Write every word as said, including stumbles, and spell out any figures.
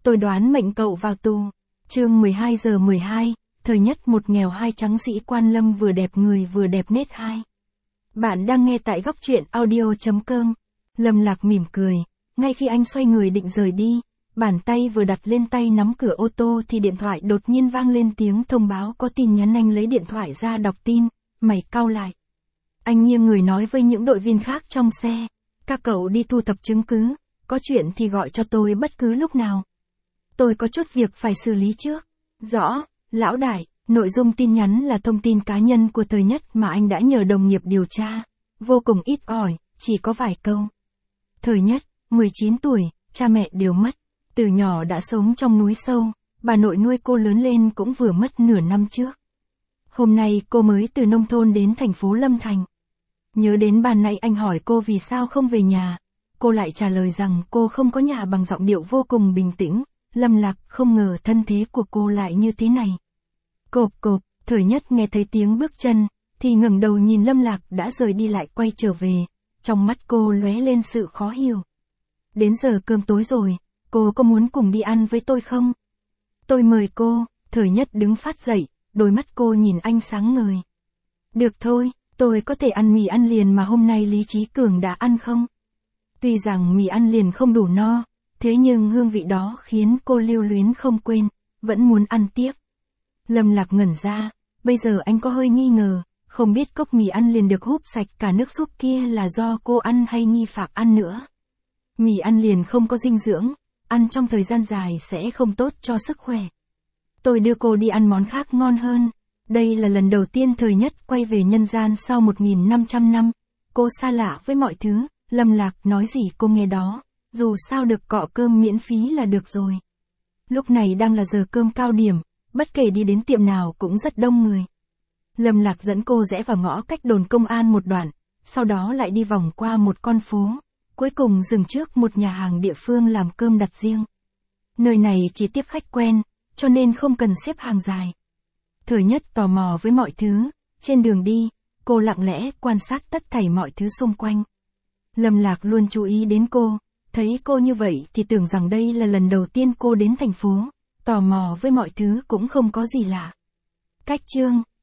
Tôi đoán mệnh cậu vào tù. Chương mười hai giờ mười hai, thời nhất một nghèo hai trắng sĩ quan Lâm vừa đẹp người vừa đẹp nết hai. Bạn đang nghe tại góc truyện audio chấm com. Lâm Lạc mỉm cười, ngay khi anh xoay người định rời đi, bàn tay vừa đặt lên tay nắm cửa ô tô thì điện thoại đột nhiên vang lên tiếng thông báo có tin nhắn. Anh lấy điện thoại ra đọc tin, mày cau lại. Anh nghiêng người nói với những đội viên khác trong xe, các cậu đi thu thập chứng cứ, có chuyện thì gọi cho tôi bất cứ lúc nào. Tôi có chút việc phải xử lý trước. Rõ, lão đại. Nội dung tin nhắn là thông tin cá nhân của Thời Nhất mà anh đã nhờ đồng nghiệp điều tra. Vô cùng ít ỏi, chỉ có vài câu. Thời Nhất, mười chín tuổi, cha mẹ đều mất. Từ nhỏ đã sống trong núi sâu, bà nội nuôi cô lớn lên cũng vừa mất nửa năm trước. Hôm nay cô mới từ nông thôn đến thành phố Lâm Thành. Nhớ đến ban nãy anh hỏi cô vì sao không về nhà. Cô lại trả lời rằng cô không có nhà bằng giọng điệu vô cùng bình tĩnh. Lâm Lạc không ngờ thân thế của cô lại như thế này. Cộp cộp, Thời Nhất nghe thấy tiếng bước chân, thì ngẩng đầu nhìn Lâm Lạc đã rời đi lại quay trở về. Trong mắt cô lóe lên sự khó hiểu. Đến giờ cơm tối rồi, cô có muốn cùng đi ăn với tôi không? Tôi mời cô. Thời Nhất đứng phát dậy, đôi mắt cô nhìn anh sáng ngời. Được thôi, tôi có thể ăn mì ăn liền mà hôm nay Lý Chí Cường đã ăn không? Tuy rằng mì ăn liền không đủ no, thế nhưng hương vị đó khiến cô lưu luyến không quên, vẫn muốn ăn tiếp. Lâm Lạc ngẩn ra, bây giờ anh có hơi nghi ngờ, không biết cốc mì ăn liền được húp sạch cả nước súp kia là do cô ăn hay nghi phạm ăn nữa. Mì ăn liền không có dinh dưỡng, ăn trong thời gian dài sẽ không tốt cho sức khỏe. Tôi đưa cô đi ăn món khác ngon hơn. Đây là lần đầu tiên Thời Nhất quay về nhân gian sau một nghìn năm trăm năm. Cô xa lạ với mọi thứ, Lâm Lạc nói gì cô nghe đó, dù sao được cọ cơm miễn phí là được rồi. Lúc này đang là giờ cơm cao điểm, bất kể đi đến tiệm nào cũng rất đông người. Lâm Lạc dẫn cô rẽ vào ngõ cách đồn công an một đoạn, sau đó lại đi vòng qua một con phố, cuối cùng dừng trước một nhà hàng địa phương làm cơm đặt riêng. Nơi này chỉ tiếp khách quen, cho nên không cần xếp hàng dài. Thời Nhất tò mò với mọi thứ, trên đường đi, cô lặng lẽ quan sát tất thảy mọi thứ xung quanh. Lâm Lạc luôn chú ý đến cô, thấy cô như vậy thì tưởng rằng đây là lần đầu tiên cô đến thành phố, tò mò với mọi thứ cũng không có gì lạ. Cách chương